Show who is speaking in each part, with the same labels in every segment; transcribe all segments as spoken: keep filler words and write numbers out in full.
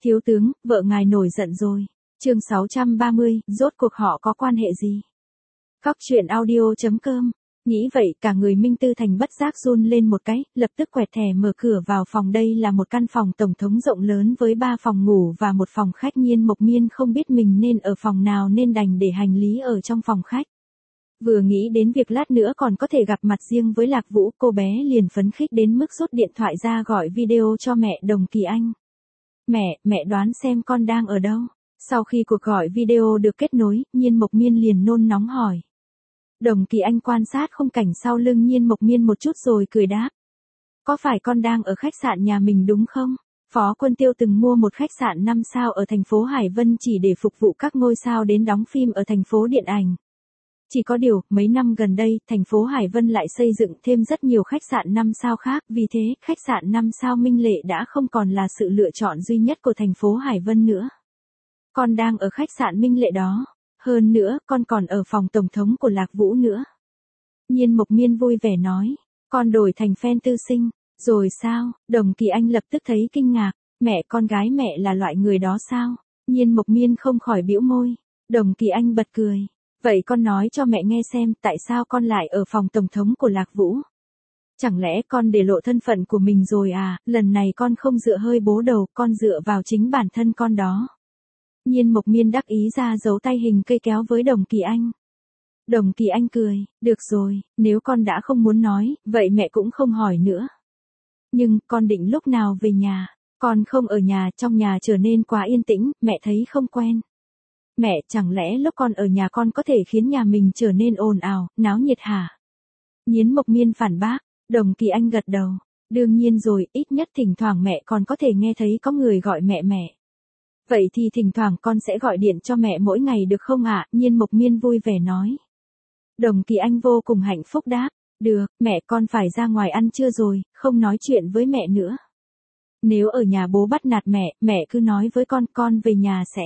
Speaker 1: Thiếu tướng, vợ ngài nổi giận rồi. Chương sáu trăm ba mươi, rốt cuộc họ có quan hệ gì? Cóc truyện audio chấm com. Nghĩ vậy cả người Minh Tư Thành bất giác run lên một cái, lập tức quẹt thẻ mở cửa vào phòng. Đây là một căn phòng tổng thống rộng lớn với ba phòng ngủ và một phòng khách. Nhiên Mộc Miên không biết mình nên ở phòng nào nên đành để hành lý ở trong phòng khách. Vừa nghĩ đến việc lát nữa còn có thể gặp mặt riêng với Lạc Vũ, cô bé liền phấn khích đến mức rút điện thoại ra gọi video cho mẹ Đồng Kỳ Anh. Mẹ, mẹ đoán xem con đang ở đâu? Sau khi cuộc gọi video được kết nối, Nhiên Mộc Miên liền nôn nóng hỏi. Đồng Kỳ Anh quan sát khung cảnh sau lưng Nhiên Mộc Miên một chút rồi cười đáp. Có phải con đang ở khách sạn nhà mình đúng không? Phó Quân Tiêu từng mua một khách sạn năm sao ở thành phố Hải Vân chỉ để phục vụ các ngôi sao đến đóng phim ở thành phố điện ảnh. Chỉ có điều, mấy năm gần đây, thành phố Hải Vân lại xây dựng thêm rất nhiều khách sạn năm sao khác, vì thế, khách sạn năm sao Minh Lệ đã không còn là sự lựa chọn duy nhất của thành phố Hải Vân nữa. Con đang ở khách sạn Minh Lệ đó. Hơn nữa, con còn ở phòng tổng thống của Lạc Vũ nữa. Nhiên Mộc Miên vui vẻ nói, con đổi thành fan tư sinh, rồi sao? Đồng Kỳ Anh lập tức thấy kinh ngạc, mẹ con gái mẹ là loại người đó sao? Nhiên Mộc Miên không khỏi bĩu môi, Đồng Kỳ Anh bật cười. Vậy con nói cho mẹ nghe xem tại sao con lại ở phòng tổng thống của Lạc Vũ? Chẳng lẽ con để lộ thân phận của mình rồi à? Lần này con không dựa hơi bố đầu, con dựa vào chính bản thân con đó. Nhiên Mộc Miên đắc ý ra giấu tay hình cây kéo với Đồng Kỳ Anh. Đồng Kỳ Anh cười, được rồi, nếu con đã không muốn nói, vậy mẹ cũng không hỏi nữa. Nhưng, con định lúc nào về nhà? Con không ở nhà, trong nhà trở nên quá yên tĩnh, mẹ thấy không quen. Mẹ, chẳng lẽ lúc con ở nhà con có thể khiến nhà mình trở nên ồn ào, náo nhiệt hả? Nhiên Mộc Miên phản bác, Đồng Kỳ Anh gật đầu. Đương nhiên rồi, ít nhất thỉnh thoảng mẹ còn có thể nghe thấy có người gọi mẹ mẹ. Vậy thì thỉnh thoảng con sẽ gọi điện cho mẹ mỗi ngày được không ạ? À? Nhiên Mộc Miên vui vẻ nói. Đồng Kỳ Anh vô cùng hạnh phúc đáp, được, mẹ con phải ra ngoài ăn trưa rồi, không nói chuyện với mẹ nữa. Nếu ở nhà bố bắt nạt mẹ, mẹ cứ nói với con, con về nhà sẽ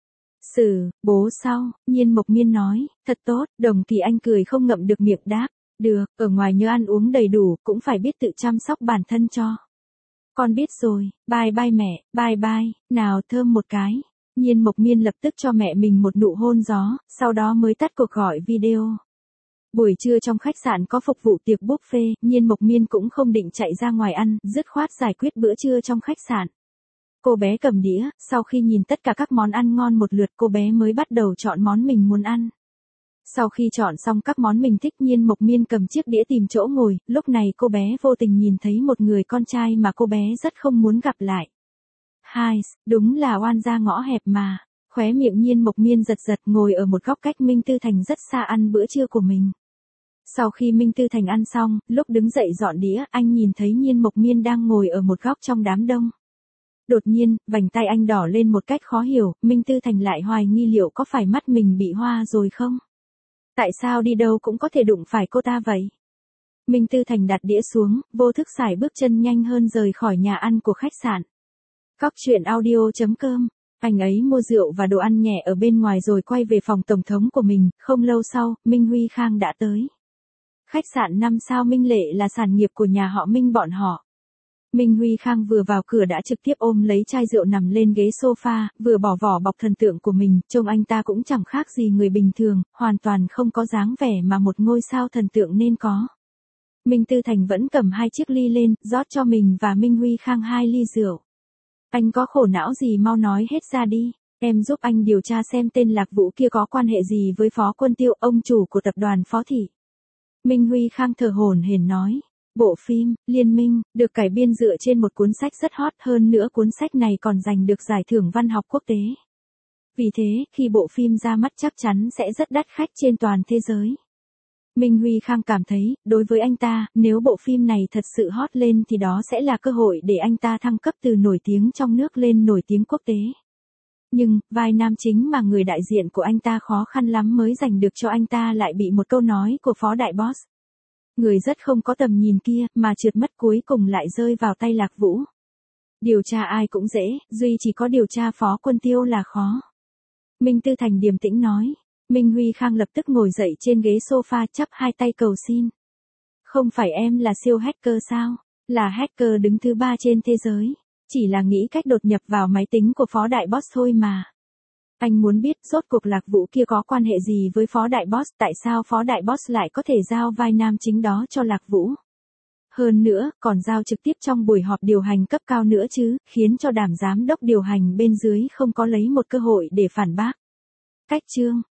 Speaker 1: xử bố sau. Nhiên Mộc Miên nói, thật tốt. Đồng Kỳ Anh cười không ngậm được miệng đáp, được, ở ngoài nhớ ăn uống đầy đủ, cũng phải biết tự chăm sóc bản thân cho. Con biết rồi, bye bye mẹ, bye bye, nào thơm một cái. Nhiên Mộc Miên lập tức cho mẹ mình một nụ hôn gió, sau đó mới tắt cuộc gọi video. Buổi trưa trong khách sạn có phục vụ tiệc buffet, Nhiên Mộc Miên cũng không định chạy ra ngoài ăn, dứt khoát giải quyết bữa trưa trong khách sạn. Cô bé cầm đĩa, sau khi nhìn tất cả các món ăn ngon một lượt cô bé mới bắt đầu chọn món mình muốn ăn. Sau khi chọn xong các món mình thích, Nhiên Mộc Miên cầm chiếc đĩa tìm chỗ ngồi, lúc này cô bé vô tình nhìn thấy một người con trai mà cô bé rất không muốn gặp lại. Hai, đúng là oan gia ngõ hẹp mà. Khóe miệng Nhiên Mộc Miên giật giật ngồi ở một góc cách Minh Tư Thành rất xa ăn bữa trưa của mình. Sau khi Minh Tư Thành ăn xong, lúc đứng dậy dọn đĩa, anh nhìn thấy Nhiên Mộc Miên đang ngồi ở một góc trong đám đông. Đột nhiên, vành tay anh đỏ lên một cách khó hiểu, Minh Tư Thành lại hoài nghi liệu có phải mắt mình bị hoa rồi không? Tại sao đi đâu cũng có thể đụng phải cô ta vậy? Minh Tư Thành đặt đĩa xuống, vô thức sải bước chân nhanh hơn rời khỏi nhà ăn của khách sạn. Cóc truyện audio chấm com. Anh ấy mua rượu và đồ ăn nhẹ ở bên ngoài rồi quay về phòng tổng thống của mình, không lâu sau, Minh Huy Khang đã tới. Khách sạn năm sao Minh Lệ là sản nghiệp của nhà họ Minh bọn họ. Minh Huy Khang vừa vào cửa đã trực tiếp ôm lấy chai rượu nằm lên ghế sofa, vừa bỏ vỏ bọc thần tượng của mình, trông anh ta cũng chẳng khác gì người bình thường, hoàn toàn không có dáng vẻ mà một ngôi sao thần tượng nên có. Minh Tư Thành vẫn cầm hai chiếc ly lên, rót cho mình và Minh Huy Khang hai ly rượu. Anh có khổ não gì mau nói hết ra đi, em giúp anh điều tra xem tên Lạc Vũ kia có quan hệ gì với Phó Quân Tiêu, ông chủ của tập đoàn Phó Thị. Minh Huy Khang thở hổn hển nói. Bộ phim, Liên Minh, được cải biên dựa trên một cuốn sách rất hot, hơn nữa cuốn sách này còn giành được giải thưởng văn học quốc tế. Vì thế, khi bộ phim ra mắt chắc chắn sẽ rất đắt khách trên toàn thế giới. Minh Huy Khang cảm thấy, đối với anh ta, nếu bộ phim này thật sự hot lên thì đó sẽ là cơ hội để anh ta thăng cấp từ nổi tiếng trong nước lên nổi tiếng quốc tế. Nhưng, vai nam chính mà người đại diện của anh ta khó khăn lắm mới giành được cho anh ta lại bị một câu nói của Phó Đại Boss. Người rất không có tầm nhìn kia, mà trượt mất cuối cùng lại rơi vào tay Lạc Vũ. Điều tra ai cũng dễ, duy chỉ có điều tra Phó Quân Tiêu là khó. Minh Tư Thành điềm tĩnh nói. Minh Huy Khang lập tức ngồi dậy trên ghế sofa chắp hai tay cầu xin. Không phải em là siêu hacker sao? Là hacker đứng thứ ba trên thế giới. chỉ là nghĩ cách đột nhập vào máy tính của phó đại boss thôi mà. Anh muốn biết rốt cuộc Lạc Vũ kia có quan hệ gì với phó đại boss, tại sao phó đại boss lại có thể giao vai nam chính đó cho Lạc Vũ. Hơn nữa, còn giao trực tiếp trong buổi họp điều hành cấp cao nữa chứ, khiến cho đám giám đốc điều hành bên dưới không có lấy một cơ hội để phản bác. Cách chương